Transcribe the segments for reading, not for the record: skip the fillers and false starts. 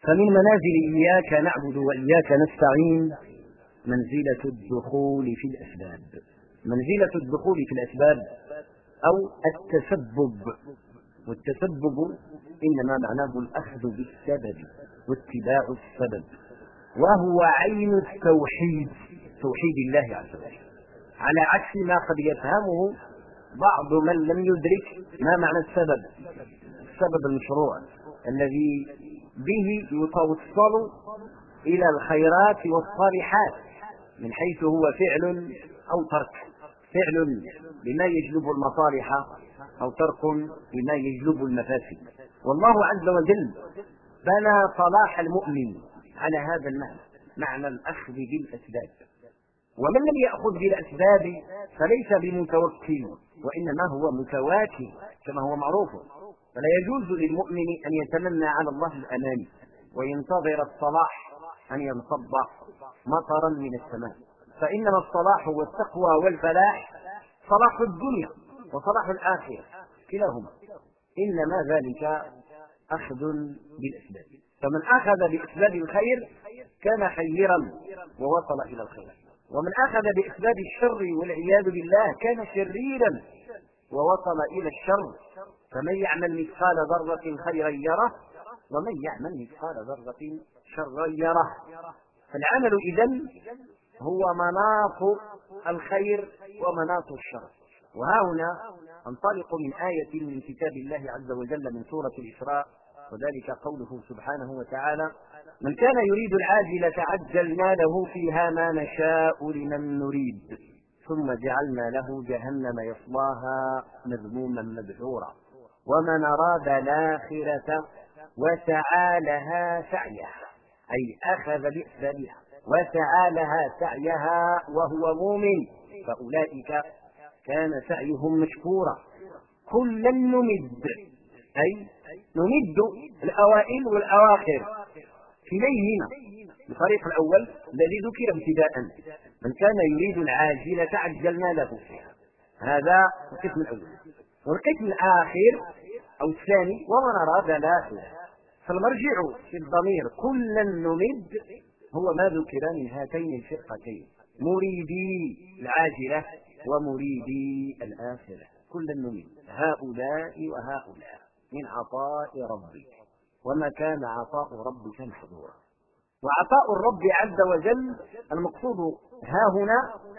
فمن منازل إياك نعبد وإياك نستعين منزلة الدخول في الأسباب، منزلة الدخول في الأسباب أو التسبب. والتسبب إنما معناه الأخذ بالسبب واتباع السبب، وهو عين التوحيد، توحيد الله عز وجل، على عكس ما قد يفهمه بعض من لم يدرك ما معنى السبب. السبب المشروع الذي به يتوصل إلى الخيرات والصالحات من حيث هو فعل أو ترك، فعل بما يجلب المصالح أو ترك بما يجلب المفاسد. والله عز وجل بنى صلاح المؤمن على هذا المعنى، معنى الأخذ بالأسباب. ومن لم يأخذ بالأسباب فليس بمتوكل، وإنما هو متواكل كما هو معروف. فلا يجوز للمؤمن أن يتمنى على الله الأمان وينتظر الصلاح أن ينصب مطرا من السماء، فإنما الصلاح والتقوى والفلاح صلاح الدنيا وصلاح الآخرة كلاهما، إنما ذلك أخذ بالأسباب. فمن أخذ بأسباب الخير كان خيرا ووصل إلى الخير، ومن أخذ بأسباب الشر والعياذ بالله كان شريرا ووصل إلى الشر. فمن يعمل مثقال ذرة خيرا يره ومن يعمل مثقال ذرة شرا يره. فالعمل إذن هو مناط الخير ومناط الشر. وها هنا انطلق من آية من كتاب الله عز وجل من سورة الإسراء، وذلك قوله سبحانه وتعالى: من كان يريد العاجلة عجلنا له فيها ما نشاء لمن نريد ثم جعلنا له جهنم يصلاها مذموما مدحورا ومن أراد الآخرة وسعى لها سعيها، أي أخذ بأسبابها وسعى لها سعيها وهو مؤمن فأولئك كان سعيهم مشكورا. كلا نمد، أي نمد الأوائل والأواخر كليهما. الفريق الأول الذي ذكر ابتداء من كان يريد العاجلة عجلنا له فيها، هذا القسم الأول. والقسم الآخر أو الثاني ومن أراد الآخرة، فالمرجع في الضمير كلا نمد هو ما ذكر من هاتين الفرقتين، مريدي العاجلة ومريدي الآخرة. كلا نمد هؤلاء وهؤلاء من عطاء ربك وما كان عطاء ربك محظورا. وعطاء الرب عز وجل المقصود ها هنا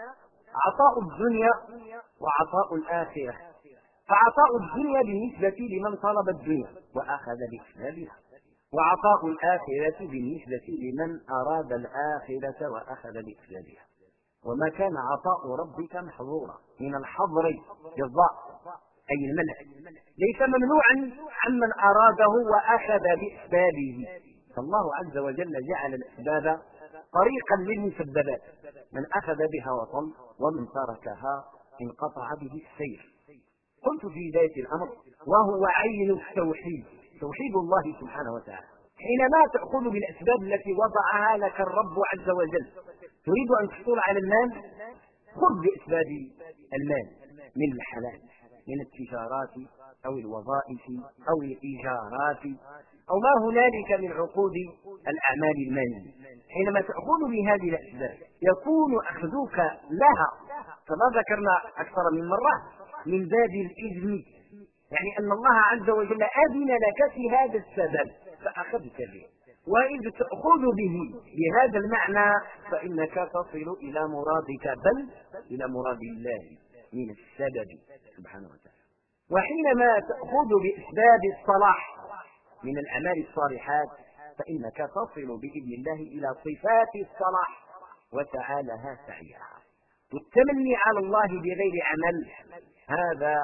عطاء الدنيا وعطاء الآخرة. فعطاء الدنيا بالنسبة لمن طلب الدنيا وأخذ بأسبابها، وعطاء الآخرة بالنسبة لمن أراد الآخرة وأخذ بأسبابها. وما كان عطاء ربك محظورا، من الحظر بالضاء أي المنع، ليس ممنوعا عمن أراده وأخذ بأسبابه. فالله عز وجل جعل الأسباب طريقا للمسببات، من أخذ بها وصل ومن تركها انقطع به السير. قلت في بداية الأمر وهو عين التوحيد، توحيد الله سبحانه وتعالى. حينما تأخذ بالأسباب التي وضعها لك الرب عز وجل، تريد أن تحصل على المال، خذ بأسباب المال من الحلال، من التجارات أو الوظائف أو الإيجارات أو ما هنالك من عقود الأعمال المالية. حينما تأخذ بهذه الأسباب يكون أخذك لها كما ذكرنا أكثر من مرة من باب الإذن، يعني أن الله عز وجل أذن لك في هذا السبب فأخذت به. وإذ تأخذ به بهذا المعنى فإنك تصل إلى مرادك، بل إلى مراد الله من السبب سبحانه وتعالى. وحينما تأخذ بأسباب الصلاح من الأعمال الصالحات فإنك تصل بإذن الله إلى صفات الصلاح وتعالها سعيها. والتمني على الله بغير عمل هذا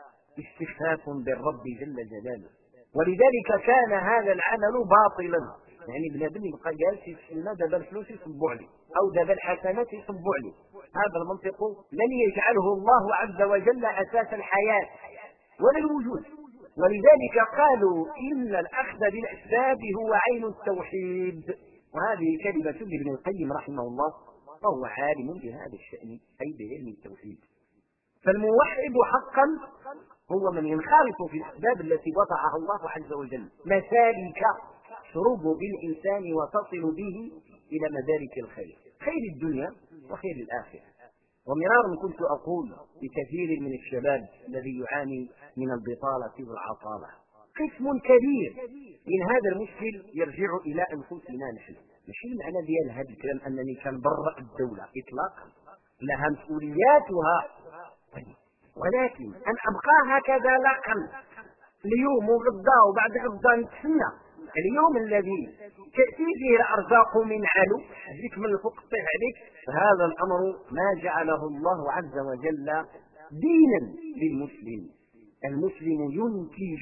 استخفاف بالرب جل جلاله، ولذلك كان هذا العمل باطلا. يعني بنادم يبقى جالس يسمى دابا الفلوس يصبوا عليه او دابا الحسنات يصبوا عليه، هذا المنطق لن يجعله الله عز وجل اساس الحياه ولا الوجود. ولذلك قالوا ان الاخذ بالاسباب هو عين التوحيد. وهذه كلمه لابن القيم رحمه الله، فهو عالم بهذا الشان اي بعلم التوحيد. فالموحد حقا هو من ينخرط في الاسباب التي وضعها الله عز وجل، مسالك تسرب بالإنسان وتصل به إلى مدارك الخير، خير الدنيا وخير الآخرة. ومرارا كنت أقول لكثير من الشباب الذي يعاني من البطالة والعطالة، قسم كبير من هذا المشكل يرجع إلى أنفسنا نحن. ماشي معنى ديال هذا الكلام أنني كنبرأ الدولة إطلاقا، لها مسؤولياتها، ولكن أن أبقى هكذا لا قل اليوم وغدا وبعد غدا نتسنى اليوم الذي تأتي فيه الأرزاق من علو تجيك من الفوق تطيح عليك، هذا الأمر ما جعله الله عز وجل دينا للمسلم. المسلم ينتج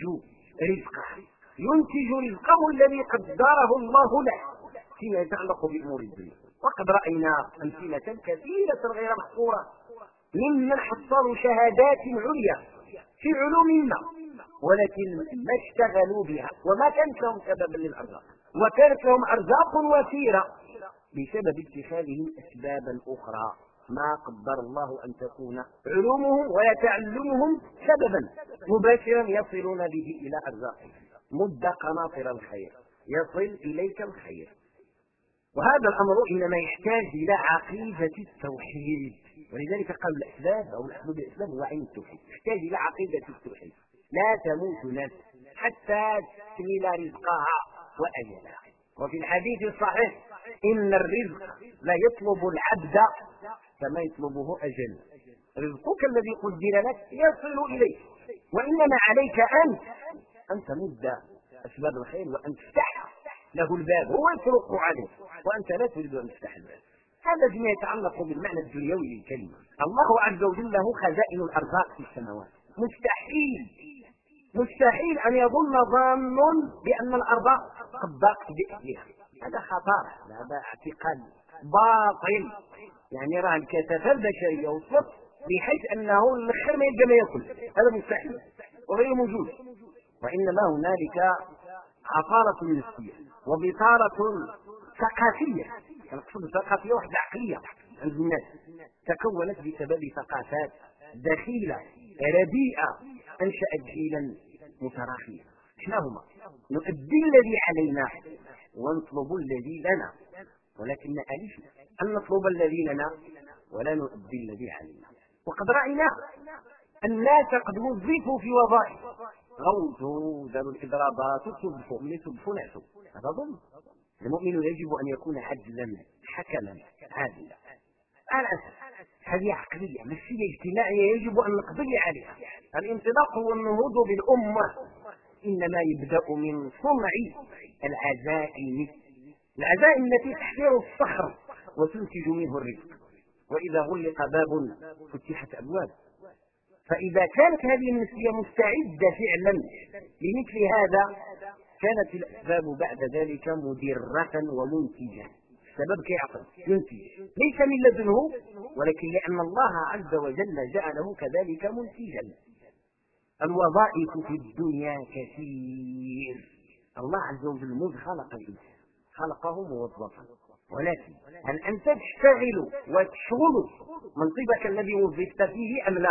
رزقه الذي قدره الله له فيما يتعلق بأمور الدنيا. وقد رأينا أمثلة كثيرة غير محصورة ممن حصلوا شهادات عليا في علوم ما، ولكن ما اشتغلوا بها وما كانت لهم سببا للأرزاق، وكانت لهم أرزاق وفيرة بسبب اتخاذهم أسبابا أخرى ما قدر الله أن تكون علومهم ويتعلمهم سببا مباشرا يصلون به إلى أرزاقهم. مد قناطر الخير يصل إليك الخير. وهذا الأمر إنما يحتاج إلى عقيدة التوحيد، ولذلك قال الأسباب أو الأسباب الأسباب هو عين التوحيد، يحتاج إلى عقيدة التوحيد. لا تموت نفس حتى تكمل رزقها وأجلها. وفي الحديث الصحيح إن الرزق لا يطلب العبد كما يطلبه أجل. رزقك الذي قدر لك يصل إليك، وإنما عليك أن تمد أسباب الخير وأن تفتح له الباب، هو يطرق عليك وأنت لا تريد أن تفتح الباب. هذا فيما يتعلق بالمعنى الدنيوي للكلمة. الله عز وجل له خزائن الأرزاق في السماوات. مستحيل أن يظن ظان بأن الأرض قد ضاقت بأهلها، هذا خطر، هذا اعتقاد باطل. يعني راه الكثافة البشرية وصلت بحيث أنه الخير ما يلقى ما يأكل، هذا مستحيل وغير موجود. وإنما هنالك عطالة نفسية وبطالة ثقافية، نقصد ثقافية واحدة عقلية عند الناس تكونت بسبب ثقافات دخيلة رديئة أنشأت جيلا متراخيا. شنو هما؟ نؤدي الذي علينا ونطلب الذي لنا، ولكن ألفنا أن نطلب الذي لنا ولا نؤدي الذي علينا. وقد رأينا الناس قد وظفوا في وظائف، غوثوا، داروا الإضرابات، صبحوا نعسوا، هذا ظلم. المؤمن يجب أن يكون عدلا حكما عادلا. الأسف هذه عقلية نفسية اجتماعية يجب أن نقضي عليها. الانطلاق والنهوض بالأمة إنما يبدأ من صنع العزائم التي تحفر الصخر وتنتج منه الرزق. وإذا غلق باب فتحت أبواب. فإذا كانت هذه النفسية مستعدة فعلا لمثل هذا كانت الأسباب بعد ذلك مدرة ومنتجة. السبب كيعقل ينتج ليس من لدنه، ولكن لأن الله عز وجل جعله كذلك منتجا. الوظائف في الدنيا كثير. الله عز وجل مذ خلق الإنسان خلقه موظفا، ولكن هل أنت تشتغل وتشغل منصبك الذي وظفت فيه أم لا؟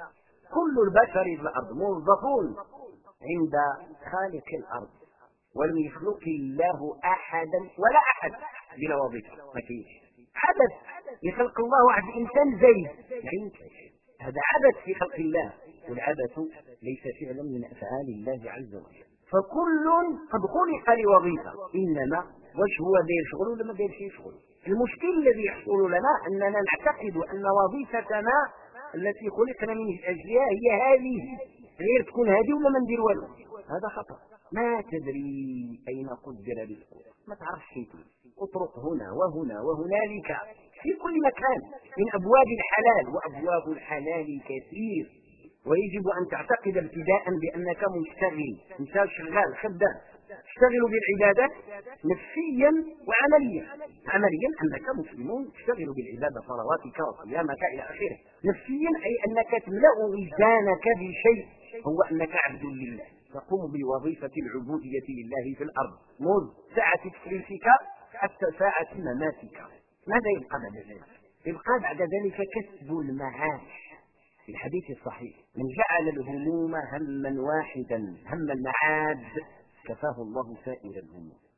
كل البشر في الأرض موظفون عند خالق الأرض، ولم يخلق الله أحدا ولا أحد بلا وظيفة. ما فيش عبث يخلق الله واحد إنسان زيد، يعني هذا عبث في خلق الله، والعبث ليس فعلا من أفعال الله عز وجل. فكل قد خلق لوظيفة، إنما واش هو داير شغل ولا ما داير شي شغل. المشكل الذي يحصل لنا أننا نعتقد أن وظيفتنا التي خلقنا من أجلها هي هذه، غير تكون هذه ولا ما ندير والو. هذا خطأ. ما تدري أين قدر رزقك، ما تعرفش شيء، اطرق هنا وهنا وهنالك في كل مكان من أبواب الحلال، وأبواب الحلال كثير. ويجب أن تعتقد ابتداء بأنك مشتغل، انت شغال خدام، تشتغل بالعبادة نفسيا وعمليا. عمليا أنك مسلم تشتغل بالعبادة، صلواتك وصيامك إلى آخره. نفسيا أي أنك تملأ وجدانك بشيء هو أنك عبد لله، تقوم بوظيفة العبودية لله في الأرض منذ ساعة تكليفك حتى ساعة مماتك. ماذا يبقى بعد ذلك؟ يبقى بعد ذلك كسب المعاش. في الحديث الصحيح من جعل الهموم هما واحدا، هم المعاد كفاه الله سائر الهموم.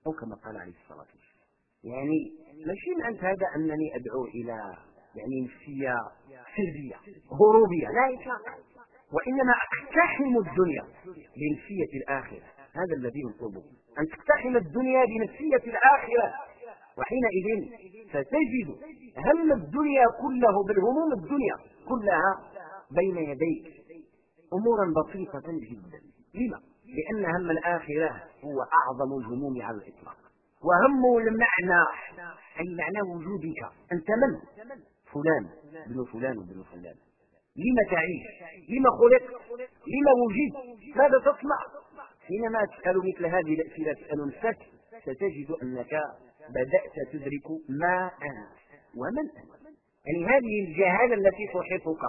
أو كما قال عليه الصلاة والسلام. يعني ماشي معنى هذا أنني أدعو إلى يعني نفسية سلبية هروبية، لا إطلاقا، وإنما أقتحم الدنيا بنفسية الآخرة. هذا الذي نطلبه، أن تقتحم الدنيا بنفسية الآخرة، وحينئذ ستجد هم الدنيا كله بالهموم الدنيا كلها بين يديك أمورا بسيطة جدا. لما؟ لأن هم الآخرة هو أعظم الهموم على الإطلاق، وهم المعنى أي معنى وجودك. أنت من؟ فلان ابن فلان ابن فلان. لما تعيش؟ لما خلقت؟ لما وجدت؟ ماذا تصنع؟ حينما تسأل مثل هذه الأسئلة تسأل نفسك ستجد أنك بدأت تدرك ما أنت ومن أنت. يعني هذه الجهالة التي تحيطك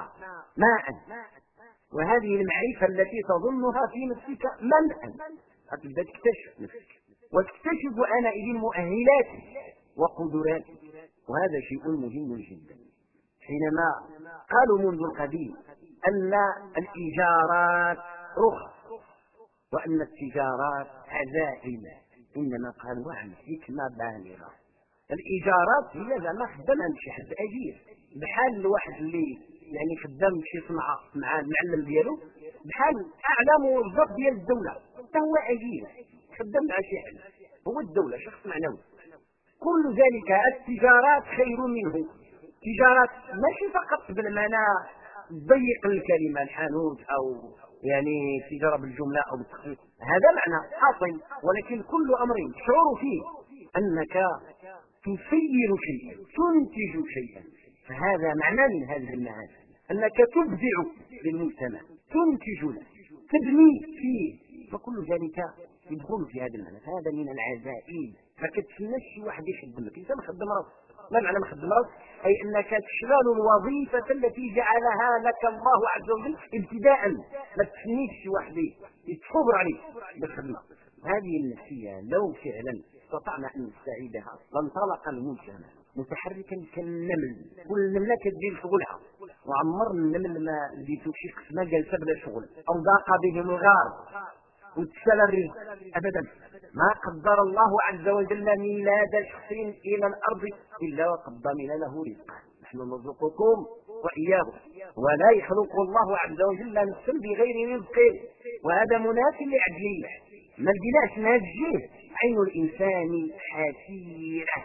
ما أنت، وهذه المعرفة التي تظنها في نفسك من أنت، تبدأ تكتشف نفسك وتكتشف آنئذ مؤهلاتك وقدراتك، وهذا شيء مهم جدا. حينما قالوا منذ القديم أن الإيجارات رخص وأن التجارات عزائم، إنما قالوا عن حكمة بالغة. الإيجارات هي زعما خدام عند شي حد أجير، بحال الواحد اللي يعني خدام شي صنعة مع المعلم ديالو، بحال أعلى موظف ديال الدولة حتى هو أجير خدام مع شي حد، هو الدولة شخص معنوي. كل ذلك التجارات خير منه. تجارات ماشي فقط بالمعنى ضيق الكلمة الحانوت أو يعني تجارة بالجملة أو بالتخفيف، هذا معنى حاصل، ولكن كل أمر تشعر فيه أنك تسير شيئا تنتج شيئا، فهذا معنى من هذه المعاني، أنك تبدع للمجتمع تنتج له تبني فيه، فكل ذلك يدخل في هذا المعنى. فهذا من العزائم، ما كتسناش شي واحد يخدمك، انت مخدم راسك. ما معنى مخدم راسك؟ اي انك تشغل الوظيفه التي جعلها لك الله عز وجل ابتداء، ما تسنيش شي واحد يتفوض عليك بالخدمه. هذه النفسيه لو فعلا استطعنا ان نستعيدها لانطلق المجتمع متحركا كالنمل، كل نمله كدير شغلها، وعمر النمل ما لقيتو شي قسمه جالسه بلا شغل او ضاق بهم الغار وتسال الرزق ابدا. ما قدر الله عز وجل ميلاد شخص الى الارض الا وقد ضمن له رزقا، نحن نرزقكم واياهم، ولا يخلق الله عز وجل نفسا بغير رزق، وهذا منافي لعدله. ما لقيناش نهجيه، عين الانسان حسيره.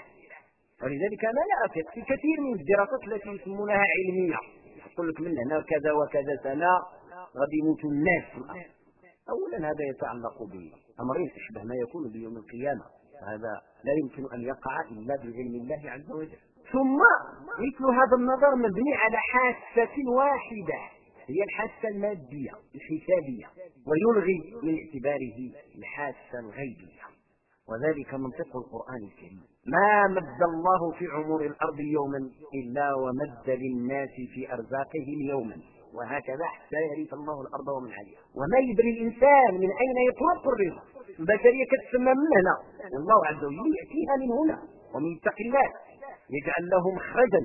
ولذلك انا لا اثق في كثير من الدراسات التي يسمونها علميه، يقول لك من هنا كذا وكذا سنه غادي يموت الناس في الارض. اولا هذا يتعلق بامرين اشبه ما يكون بيوم القيامه، هذا لا يمكن ان يقع الا بعلم الله عز وجل. ثم مثل هذا النظر مبني على حاسه واحده هي الحاسه الماديه الحسابيه، ويلغي من اعتباره الحاسه الغيبيه، وذلك منطق القرآن الكريم. ما مد الله في عمر الأرض يوما إلا ومد للناس في أرزاقهم يوما، وهكذا حتى يرث الله الأرض ومن عليها. وما يدري الإنسان من أين يطلق الرزق، البشرية كتسمى من هنا، والله عز وجل يأتيها من هنا. ومن يتق الله يجعل له مخرجا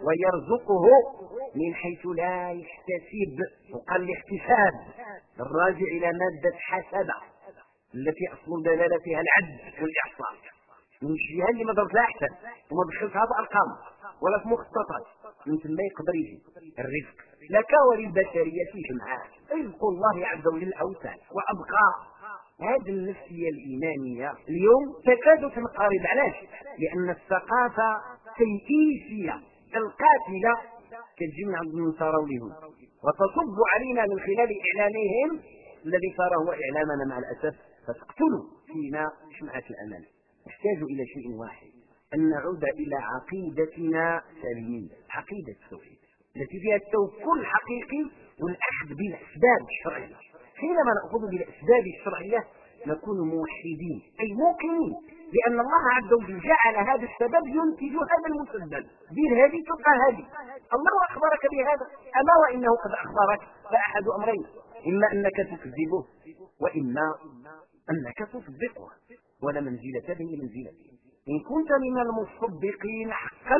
ويرزقه من حيث لا يحتسب، وقال الاحتساب الراجع إلى مادة حسبة التي أصل دلالتها العد والإحصاء، من الجهة اللي ما ضربت لها أحسن وما دخلتها بأرقام ولا في مخططات، من ثم يقدر يجي الرزق لك وللبشرية جمعاء. رزق الله عز وجل أوسع وأبقى. هذه النفسية الإيمانية اليوم تكاد تنقرض. علاش؟ لأن الثقافة التيئيسية القاتلة كتجي من عند النصارى واليهود وتصب علينا من خلال إعلانهم الذي صار هو إعلامنا مع الأسف، فتقتلوا فينا شمعة الأمان. نحتاج إلى شيء واحد، أن نعود إلى عقيدتنا سليمة، عقيدة التوحيد التي فيها التوكل الحقيقي والأخذ بالأسباب الشرعية. حينما نأخذ بالأسباب الشرعية نكون موحدين أي موقنين لأن الله عز وجل جعل هذا السبب ينتج هذا المسبب. دير هذه تلقى هذه، الله أخبرك بهذا، أما وإنه قد أخبرك فأحد أمرين، إما أنك تكذبه وإما أنك تصدقه، ولا منزلة بين منزلتين. إن كنت من المصدقين حقا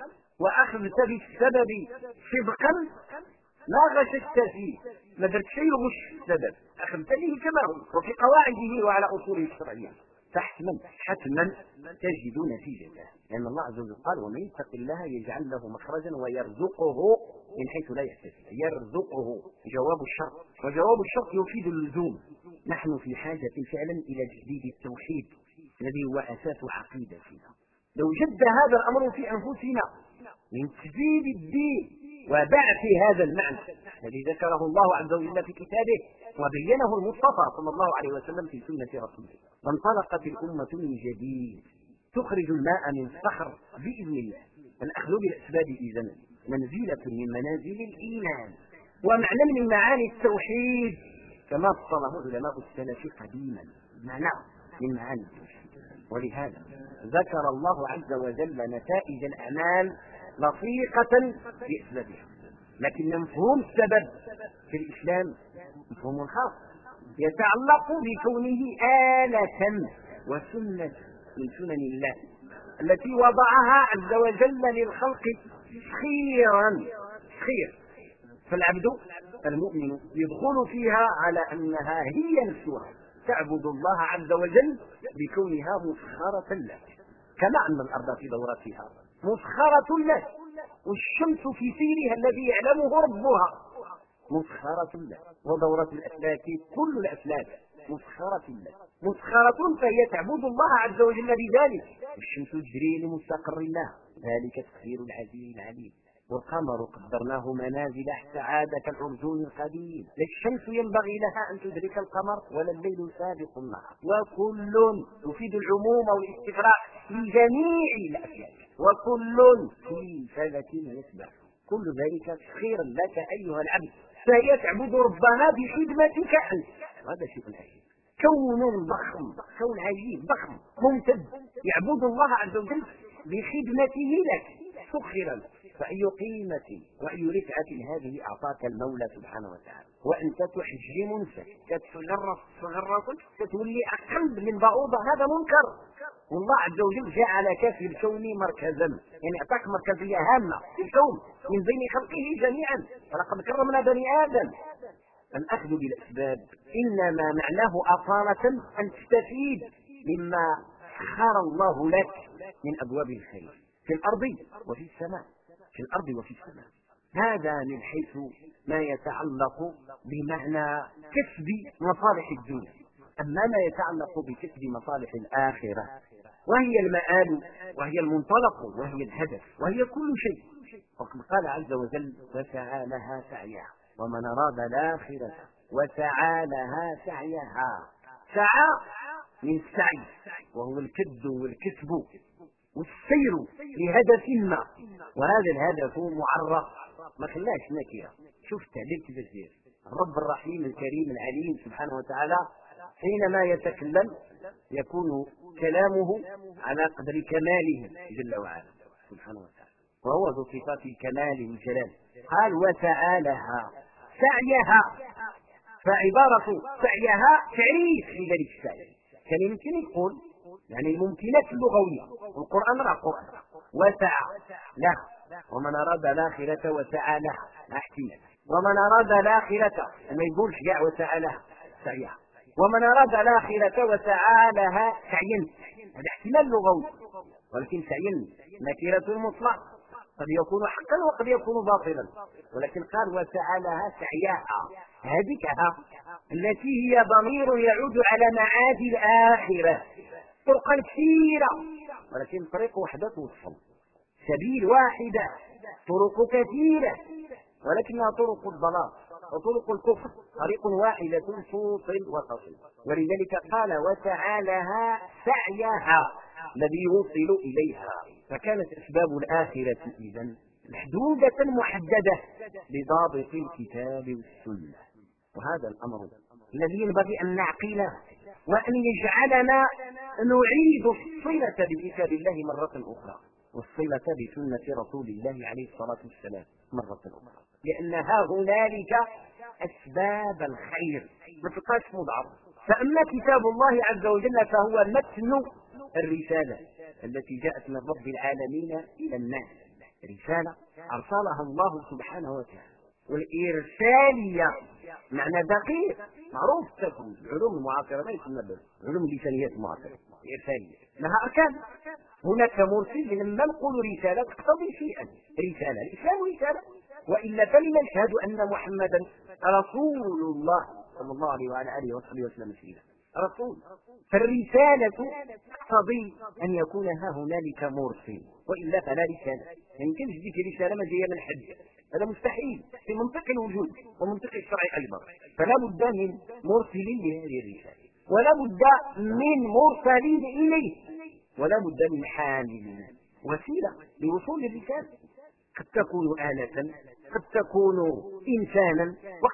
وأخذت بالسبب صدقا لا غششت فيه، ما درت شيء غش السبب، أخذت به كما هو وفي قواعده وعلى أصوله الشرعية. حتما تجد نتيجته، لأن الله عز وجل قال ومن يتق الله يجعل له مخرجا ويرزقه من حيث لا يحتسب. يرزقه جواب الشرط، وجواب الشرط يفيد اللزوم. نحن في حاجة فعلا إلى تجديد التوحيد الذي هو أساس عقيدتنا. لو جد هذا الأمر في أنفسنا من تجديد الدين وبعث هذا المعنى الذي ذكره الله عز وجل في كتابه وبينه المصطفى صلى الله عليه وسلم في سنة رسوله، وانطلقت الأمة من جديد تخرج الماء من الصخر بإذن الله. الأخذ بالأسباب إذن منزلة من منازل الإيمان ومعنى من معاني التوحيد كما فصله علماء السلف قديما، معنى من معاني التوحيد. ولهذا ذكر الله عز وجل نتائج الأعمال لصيقة بأسبابها، لكن مفهوم السبب في الإسلام مفهوم خاص يتعلق بكونه آلة وسنة من سنن الله التي وضعها عز وجل للخلق خير، فالعبد المؤمن يدخل فيها على أنها هي نفسها تعبد الله عز وجل بكونها مسخرة له، كما أن الأرض في دورتها مسخرة له، والشمس في سيرها الذي يعلمه ربها مسخرة له، ودورة الأفلاك كل الأفلاك مسخرة له، مسخرة، فهي تعبد الله عز وجل بذلك. الشمس تجري لمستقر الله، ذلك تسخير العزيز العليم. والقمر قدرناه منازل حتى عاد كالعرجون القديم. لا الشمس ينبغي لها أن تدرك القمر ولا الليل سابق النهار، وكل يفيد العموم والاستغراق لجميع الأفلاك، وكل في فلك يسبح، كل ذلك تسخيرا لك أيها العبد، فهي تعبد ربها بخدمتك أنت. هذا شيء عجيب، كون ضخم، كون عجيب ضخم ممتد يعبد الله عز وجل بخدمته لك سخرا. فأي قيمة وأي رفعة هذه أعطاك المولى سبحانه وتعالى، وأنت تحجم نفسك تتغرس تتولي أقل من بعوضة، هذا منكر. والله عز وجل جعلك في الكون مركزا، يعني أعطاك مركزية هامة في الكون من بين خلقه جميعا، ولقد كرمنا بني آدم. الأخذ بالأسباب إنما معناه أصالة أن تستفيد مما سخر الله لك من أبواب الخير في الأرض وفي السماء، في الأرض وفي السماء. هذا من حيث ما يتعلق بمعنى كسب مصالح الدنيا. أما ما يتعلق بكسب مصالح الآخرة وهي المآل وهي المنطلق وهي الهدف وهي كل شيء، وقد قال عز وجل وسعى لها سعيها ومن أراد الآخرة وسعى لها سعيها. سعى من السعي وهو الكد والكسب والسير لهدف ما، وهذا الهدف معرف ما خلاش نكره. شوف التعبير كيف يصير. الرب الرحيم الكريم العليم سبحانه وتعالى حينما يتكلم يكون كلامه على قدر كماله جل وعلا سبحانه وتعالى، وهو ذو صفات الكمال والجلال. قال وسعى لها سعيها، فعبارة سعيها تعريف لذلك السعي. كان يمكن يقول يعني الممكنات اللغوية، والقرآن راه قرآن. وسعى له ومن أراد الآخرة وسعى لها احتمال، ومن أراد الآخرة ما يقولش كاع وسعى لها سعيها، ومن أراد الآخرة وسعى لها سعيا، هذا احتمال لغوي، ولكن سعيا نكرة مطلق قد يكون حقا وقد يكون باطلا، ولكن قال وسعى لها سعيها، هذه التي هي ضمير يعود على معاد الآخرة. طرقا كثيرة ولكن طريق وحدة توصل، سبيل واحدة، طرق كثيرة ولكنها طرق الضلال وطرق الكفر، طريق واحدة توصل وتصل. ولذلك قال وسعى لها سعيها الذي يوصل إليها. فكانت أسباب الآخرة إذن محدودة محددة بضابط الكتاب والسنة، وهذا الأمر الذي ينبغي أن نعقله وأن يجعلنا نعيد الصلة بكتاب الله مرة أخرى والصلة بسنة رسول الله عليه الصلاة والسلام مرة أخرى، لأنها هنالك أسباب الخير ما تبقاش مضعف. فأما كتاب الله عز وجل فهو متن الرسالة التي جاءت من رب العالمين إلى الناس، رسالة أرسلها الله سبحانه وتعالى. والإرسالية معنى دقيق معروف تكون العلوم المعاصرة ما يسمى بالعلوم اللسانيات المعاصرة، إرسالية لها أركان. هناك مرسل لما نقول رسالة تقتضي شيئا، رسالة الإسلام رسالة، وإلا فلما نشهد أن محمدا رسول الله صلى الله عليه وعلى آله وصحبه وسلم سيدا رسول. فالرسالة تقتضي أن يكون ها هنالك مرسل، وإلا فلا رسالة. يعني يمكن تجيك رسالة ما جاية من حد، هذا مستحيل في منطق الوجود ومنطق الشرع أيضا. فلا بد من مرسلين لهذه الرسالة، ولا بد من مرسلين إليه، ولا بد من حامل وسيلة لوصول الرسالة. قد تكون آلة، قد تكون إنسانا،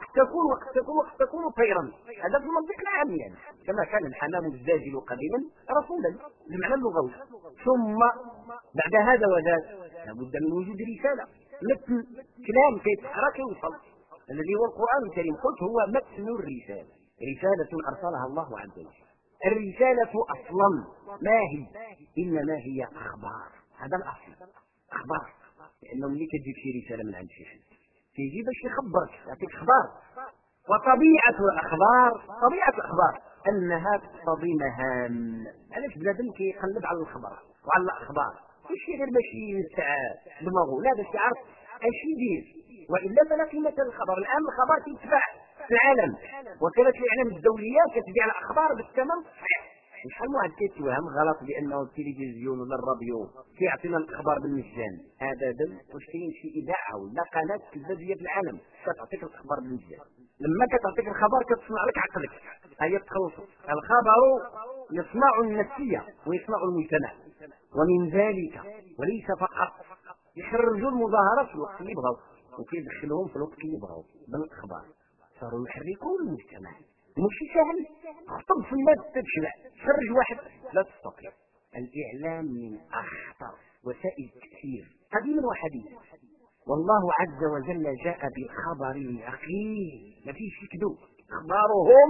وقد تكون طيرا. هذا في المنطق العام، يعني كما كان الحمام الزاجل قديما رسولا بمعنى اللغوي. ثم بعد هذا وذاك لابد من وجود رسالة، مثل كلام كيتحرك يوصل، الذي هو القرآن الكريم. قلت هو متن الرسالة، رسالة أرسلها الله عز وجل. الرسالة أصلا ما هي؟ إنما هي أخبار. هذا الأصل، أخبار. لأنه ملي كتجيب شي رسالة من عند شي حد كيجي باش يخبرك، يعطيك أخبار. وطبيعة الأخبار، طبيعة الأخبار أنها تقتضي مهام. علاش بنادم كيقلب على الخبر وعلى الأخبار؟ ماشي غير باش ينسى دماغه، لا، باش يعرف اش يدير، وإلا فلا قيمة للخبر. الآن الخبر كيتباع في العالم، وكالة الإعلام الدولية كتبيع الأخبار بالثمن صحيح. شحال من واحد كيتوهم غلط بأنه التلفزيون ولا الراديو كيعطينا الأخبار بالمجان. أبدا، واش كاين شي إذاعة ولا قناة تلفزيونية في العالم كتعطيك الأخبار بالمجان؟ لما كتعطيك الخبر كتصنع لك عقلك. هي التخلص. الخبر يصنع النفسية ويصنع المجتمع، ومن ذلك وليس فقط يخرجوا المظاهرات في الوقت اللي بغاو وكيدخلوهم في الوقت اللي بغاو بالاخبار، صاروا يحركوا المجتمع. ماشي سهل، خطب في الناس تتشبع، تخرج واحد لا تستطيع. الاعلام من اخطر وسائل التاثير قديما وحديثا. والله عز وجل جاء بالخبر اليقين، ما فيش كذوب. اخبارهم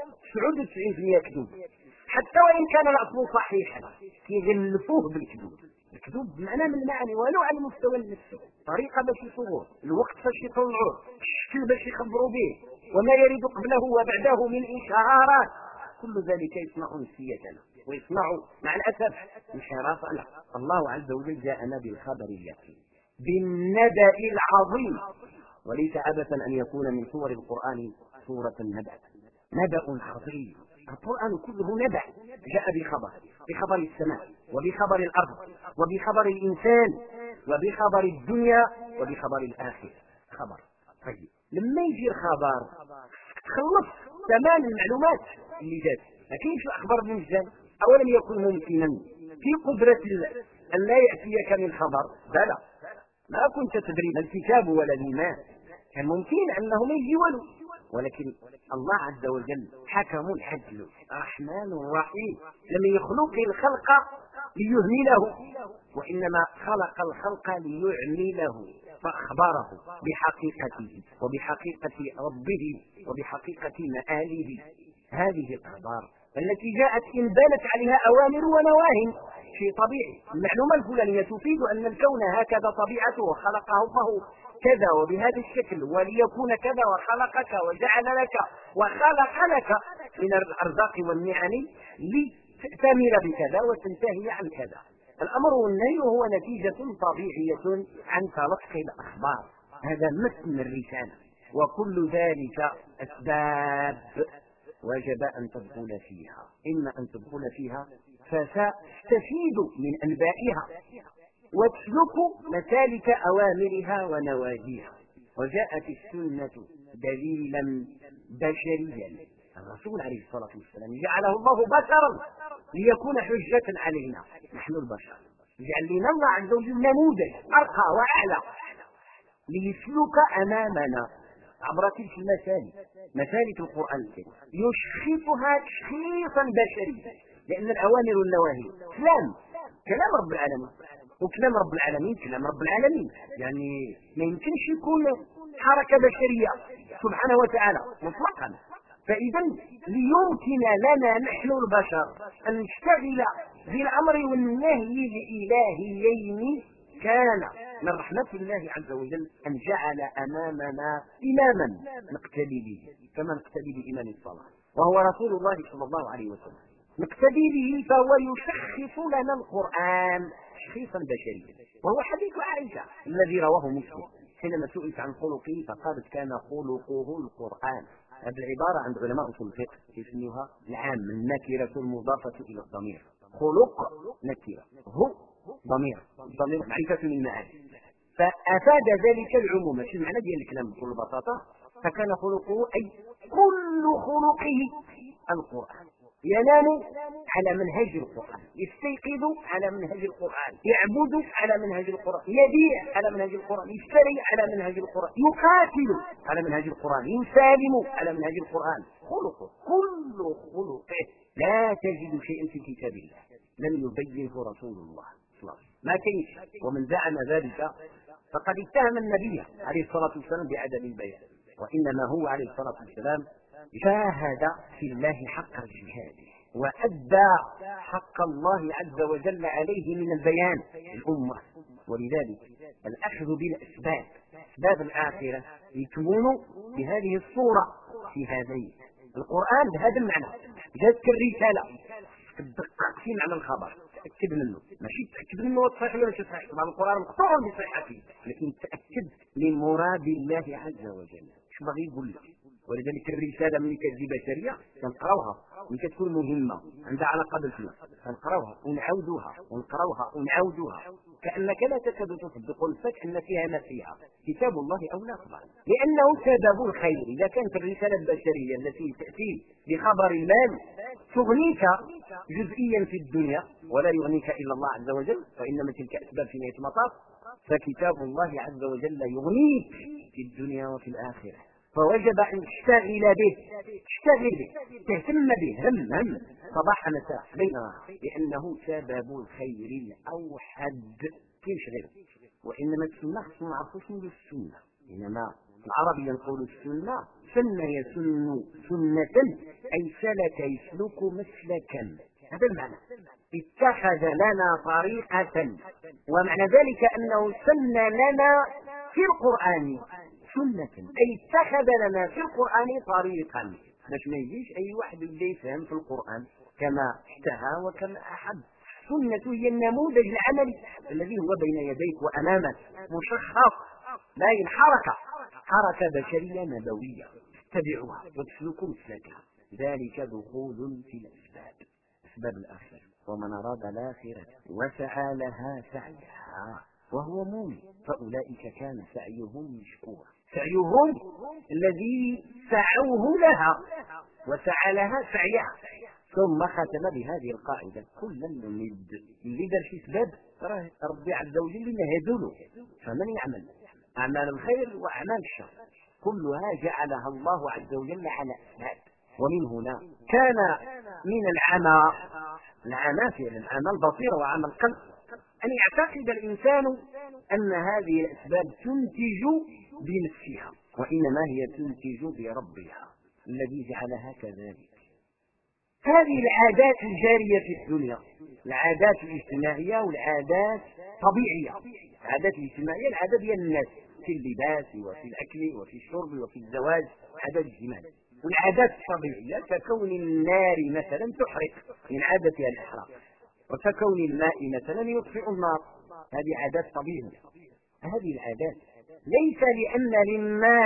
99% كذوب، حتى وان كان الاصل صحيحا كيغلفوه بالكذوب. الكذوب بمعنى من المعاني ولو على المستوى النفسي، طريقه باش يصوروه، الوقت باش يطلعوه، الشكل باش يخبروا به، وما يريد قبله وبعده من اشارات. كل ذلك يصنع نفسيتنا ويصنع مع الاسف انحرافنا. الله عز وجل جاءنا بالخبر اليقين، بالنبأ العظيم. وليس عبثا ان يكون من سور القرآن سورة النبأ، نبأ عظيم. القرآن كله نبأ، جاء بخبر، بخبر السماء وبخبر الأرض وبخبر الإنسان وبخبر الدنيا وبخبر الآخرة. خبر. طيب لما يجي الخبر تخلص تمام المعلومات اللي جات. ما كاينش الأخبار بالمجان. أولم يكن ممكنا في قدرة أن لا يأتيك من خبر؟ بلى، ما كنت تدري ما الكتاب ولا الإيمان، كان ممكن أنه ما يجي ولو. ولكن الله عز وجل حكم عدل رحمن رحيم، لم يخلق الخلق ليهمله، وإنما خلق الخلق ليعمله، فأخبره بحقيقته وبحقيقة ربه وبحقيقة مآله. هذه الأخبار التي جاءت إن بانت عليها أوامر ونواهي شيء طبيعي. المعلومة الفلانية تفيد أن الكون هكذا طبيعته وخلقه الله كذا وبهذا الشكل وليكون كذا، وخلقك وجعل لك وخلق لك من الأرزاق والنعم لتأتمر بكذا وتنتهي عن كذا. الأمر والنهي هو نتيجة طبيعية عن تلقي الأخبار. هذا متن الرسالة، وكل ذلك أسباب وجب أن تدخل فيها. إما أن تدخل فيها فستستفيد من أنبائها وتسلك مسالك أوامرها ونواهيها. وجاءت السنة دليلا بشريا. الرسول عليه الصلاة والسلام جعله الله بشرا ليكون حجة علينا نحن البشر. جعل لنا الله عز وجل نموذج أرقى وأعلى ليسلك أمامنا عبر تلك مسالك القرآن الكريم، يشخصها تشخيصا بشريا، لأن الأوامر والنواهي كلام رب العالمين، وكلام رب العالمين كلام رب العالمين. يعني ما يمكنش يكون حركة بشرية سبحانه وتعالى مطلقا. فإذا ليمكن لنا نحن البشر أن نشتغل بالأمر والنهي الإلهيين، كان من رحمة الله عز وجل أن جعل أمامنا إماما نقتدي به كما نقتدي بإمام الصلاة، وهو رسول الله صلى الله عليه وسلم. نقتدي به فهو يشخص لنا القرآن تشخيصا بشريا، وهو حديث عائشة الذي رواه مسلم حينما سئلت عن خلقه فقالت كان خلقه القرآن. هذه العبارة عند علماء أصول الفقه يسميها العام، النكرة المضافة إلى الضمير. خلق نكرة، هو ضمير معرفة من معاني، فأفاد ذلك العموم. ماشي المعنى ديال الكلام بكل بساطة، فكان خلقه أي كل خلقه القرآن، ينام على منهج القرآن، يستيقظ على منهج القرآن، يعبد على منهج القرآن، يبيع على منهج القرآن، يشتري على منهج القرآن، يقاتل على منهج القرآن، يسالم على منهج القرآن. خلقه كل خلقه، لا تجد شيئا في كتاب الله لم يبينه رسول الله صلى الله عليه وسلم، ما كيف. ومن زعم ذلك فقد اتهم النبي عليه الصلاة والسلام بعدم البيان، وإنما هو عليه الصلاة والسلام جاهد في الله حق جهاده وأدى حق الله عز وجل عليه من البيان للأمة. ولذلك الأخذ بالأسباب، أسباب الآخرة، يكون بهذه الصورة في هذين القرآن بهذا المعنى. جاءتك الرسالة تدقق في معنى الخبر، تأكد منه، ماشي تأكد منه صحيح ولا مش صحيح، طبعا القرآن مقطوع بصحته، لكن تأكد لمراد الله عز وجل شو بغي يقول لك. ولذلك الرسالة من كتجي بشرية كنقراوها، من كتكون مهمة عندها علاقة بالفلوس كنقراوها ونعاودوها ونقراوها ونعاودوها، كأنك لا تكاد تصدق نفسك أن فيها ما فيها. كتاب الله أولى طبعا، لأنه سبب الخير. إذا كانت الرسالة البشرية التي تأتي بخبر المال تغنيك جزئيا في الدنيا ولا يغنيك إلا الله عز وجل، فإنما تلك أسباب في نهاية المطاف، فكتاب الله عز وجل يغنيك في الدنيا وفي الآخرة. فوجب أن تشتغل به، تهتم به هم صباح مساء ليل نهار، لأنه سبب الخير الأوحد كيفاش غير. وإنما السنة خصنا نعرفوا شنو هي السنة. إنما العربي يقول السنة سن يسن سنة أي سلك يسلك مسلكا، هذا المعنى. اتخذ لنا طريقة، ومعنى ذلك أنه سن لنا في القرآن سنة، أي اتخذ لنا في القرآن طريقا، باش ما يجيش أي واحد اللي يفهم في القرآن كما اشتهى وكما أحب. السنة هي النموذج العملي الذي هو بين يديك وأمامك، مشخص باين حركة بشرية نبوية تتبعها وتسلك مسلكها. ذلك دخول في الأسباب، أسباب الآخرة. ومن أراد الآخرة وسعى لها سعيها وهو مؤمن فأولئك كان سعيهم مشكورا. سعيهم الذي سعوه لها وسعى لها سعيها. ثم ختم بهذه القاعدة كلا نمد، اللي دار في سبب ربي عز وجل نهدله. فمن يعمل أعمال الخير وأعمال الشر كلها جعلها الله عز وجل على أسباب. ومن هنا كان من العمى في العمى البصير وعمى القلب أن يعتقد الإنسان أن هذه الأسباب تنتج بنفسها، وإنما هي تنتج بربها الذي جعلها كذلك. هذه العادات الجارية في الدنيا، العادات الاجتماعية والعادات الطبيعية. العادات الاجتماعية العادات ديال الناس في اللباس وفي الأكل وفي الشرب وفي الزواج، عادات اجتماعية. والعادات الطبيعية ككون النار مثلا تحرق من عادتها الإحراق، وككون الماء مثلا يطفئ النار، هذه عادات طبيعية. هذه العادات ليس لأن للنار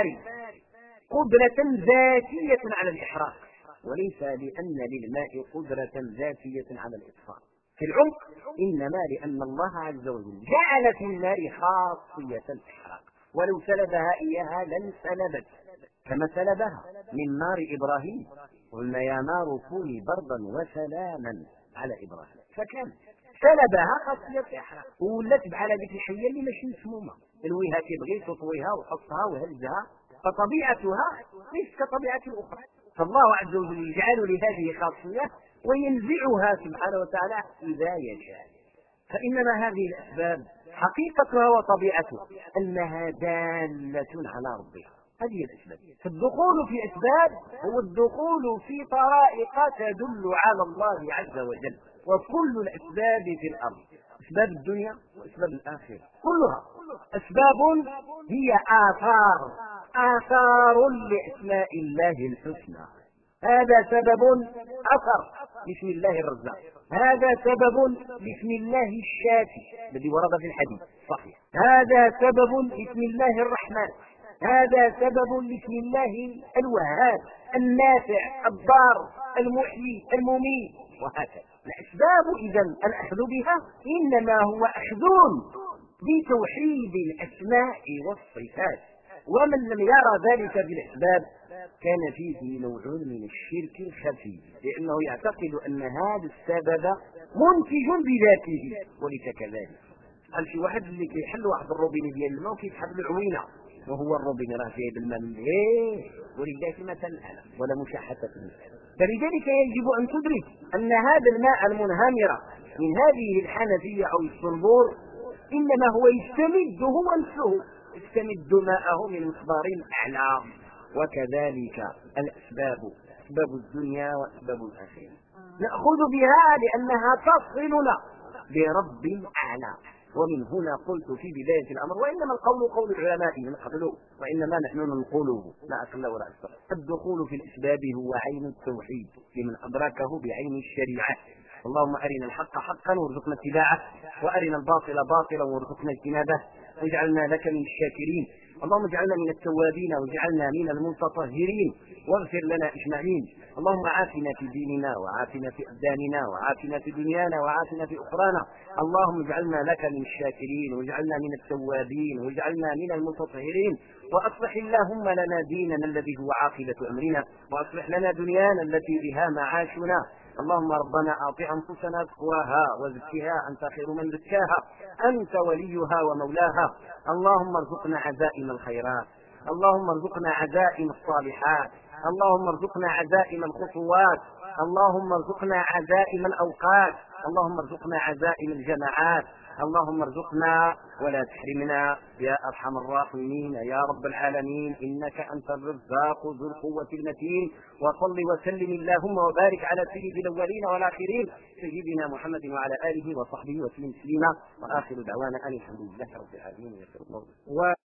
قدرة ذاتية على الإحراق، وليس لأن للماء قدرة ذاتية على الإطفاء في العمق، إنما لأن الله عز وجل جعل في النار خاصية الإحراق، ولو سلبها إياها لن سلبت، كما سلبها من نار إبراهيم. قلنا يا نار كوني بردا وسلاما على إبراهيم، فكان سلبها خاصية الإحراق ولات بحال هذيك الحية اللي ماشي مسمومة، الويها كيبغي تطويها وحطها وهزها، فطبيعتها ليست كطبيعة الأخرى. فالله عز وجل يجعل لهذه خاصية وينزعها سبحانه وتعالى إذا يشاء. فإنما هذه الأسباب حقيقتها وطبيعتها أنها دالة على ربها، هذه الأسباب. فالدخول في أسباب هو الدخول في طرائق تدل على الله عز وجل. وكل الأسباب في الأرض، أسباب الدنيا وأسباب الآخرة، كلها أسباب هي آثار لأسماء الله الحسنى. هذا سبب آخر بسم الله الرزاق، هذا سبب بسم الله الشافي الذي ورد في الحديث صحيح، هذا سبب بسم الله الرحمن، هذا سبب بسم الله الوهاب النافع الضار المحيي المميت، وهكذا. الأسباب إذن الأخذ بها إنما هو أخذ بتوحيد الأسماء والصفات، ومن لم يرى ذلك بالأسباب كان فيه نوع من الشرك الخفي، لأنه يعتقد أن هذا السبب منتج بذاته وليس كذلك. قال شي واحد اللي كيحل واحد الروبين ديال الماء وكيسحب العوينه وهو الروبين راه جايب الماء من ليه ولله مثل الاعلى ولا مشاحه في المسألة. فلذلك يجب أن تدرك أن هذا الماء المنهمر من هذه الحنفية أو الصنبور إنما هو يستمد هو نفسه يستمد ماءه من مصدر أعلى. وكذلك الأسباب، أسباب الدنيا وأسباب الآخرة نأخذ بها لأنها تصلنا برب أعلى. ومن هنا قلت في بداية الأمر وإنما القول قول العلماء من قبل وإنما نحن ننقله لا أقل ولا أكثر. الدخول في الأسباب هو عين التوحيد لمن أدركه بعين الشريعة. اللهم أرنا الحق حقا وارزقنا اتباعه وأرنا الباطل باطلا وارزقنا اجتنابه واجعلنا لك من الشاكرين. اللهم اجعلنا من التوابين واجعلنا من المتطهرين واغفر لنا اجمعين. اللهم عافنا في ديننا وعافنا في ابداننا وعافنا في دنيانا وعافنا في اخرانا. اللهم اجعلنا لك من الشاكرين واجعلنا من التوابين واجعلنا من المتطهرين. واصلح اللهم لنا ديننا الذي هو عاقبة امرنا واصلح لنا دنيانا التي بها معاشنا. اللهم ربنا اعط انفسنا تقواها وزكها انت خير من زكاها انت وليها ومولاها. اللهم ارزقنا عزائم الخيرات، اللهم ارزقنا عزائم الصالحات، اللهم ارزقنا عزائم الخطوات، اللهم ارزقنا عزائم الاوقات، اللهم ارزقنا عزائم الجماعات، اللهم ارزقنا ولا تحرمنا يا ارحم الراحمين يا رب العالمين انك انت الرزاق ذو القوة المتين. وصل وسلم اللهم وبارك على سيد الاولين والاخرين سيدنا محمد وعلى اله وصحبه وسلم تسليما. واخر دعوانا ان الحمد لله رب العالمين.